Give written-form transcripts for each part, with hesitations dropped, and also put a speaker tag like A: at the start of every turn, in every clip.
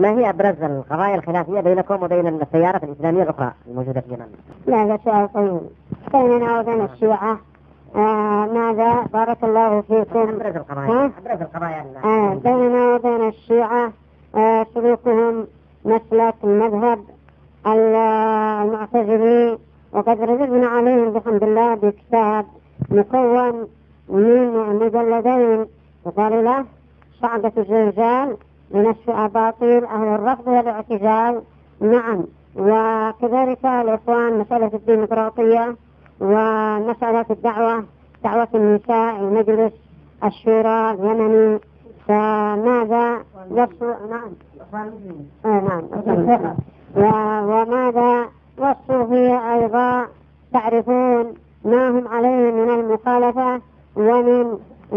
A: ما هي أبرز القضايا الخلافية بينكم وبين التيارات الإسلامية الأخرى الموجودة في اليمن؟
B: لا هذا سؤال طويل. بيننا وبين الشيعة ماذا بارك الله فيكم؟
A: أبرز القضايا
B: بيننا وبين الشيعة سلوكهم مسلك المذهب المعتزلي، وقد رددنا عليهم بحمد الله بكتاب مكون من مجلدين يقال له شعبة الزلزال لنشر أباطيل أهل الرفض والاعتزال. نعم، وكذلك الإخوان مسألة الديمقراطية ومسألة دعوة النساء مجلس الشورى اليمني. فماذا نعم وماذا والصوفية أيضا تعرفون ما هم عليه من المخالفة ومن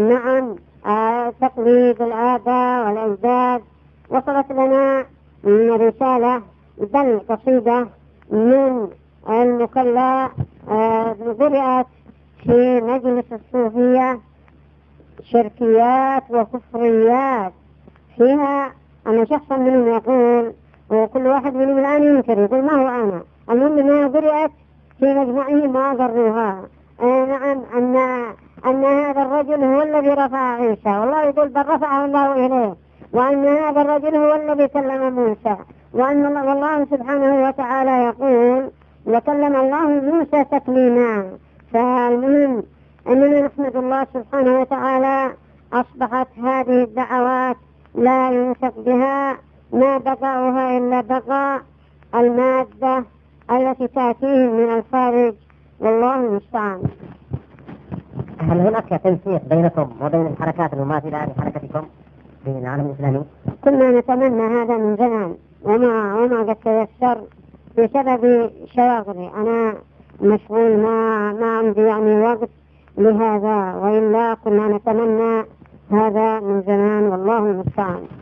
B: تقليد الآباء والأجداد. وصلت لنا رسالة بل قصيدة من المكلا قرأت في مجلس الصوفية شركيات وكفريات فيها أن شخصا منهم يقول، وكل واحد منهم الآن ينكر يقول ما هو أنا، المهم ما قرأت في مجمعهم ما أقروها. نعم، أن هذا الرجل هو الذي رفع عيسى، والله يقول بل رفعه الله إليه، وأن هذا الرجل هو الذي كلم موسى، وأن الله سبحانه وتعالى يقول وكلم الله موسى تكليما. فالمهم أننا نحمد الله سبحانه وتعالى أصبحت هذه الدعوات لا ينسق بها ما بقاؤها إلا بقاء المادة التي تأتيهم من الخارج، والله المستعان.
A: هل هناك تنسيق بينكم وبين الحركات المماثلة لحركتكم في العالم الإسلامي؟
B: كنا نتمنى هذا من زمان وما قد تيسر بسبب شواغلي. أنا مشغول ما عندي يعني وقت لهذا، وإلا كنا نتمنى هذا من زمان، والله المستعان.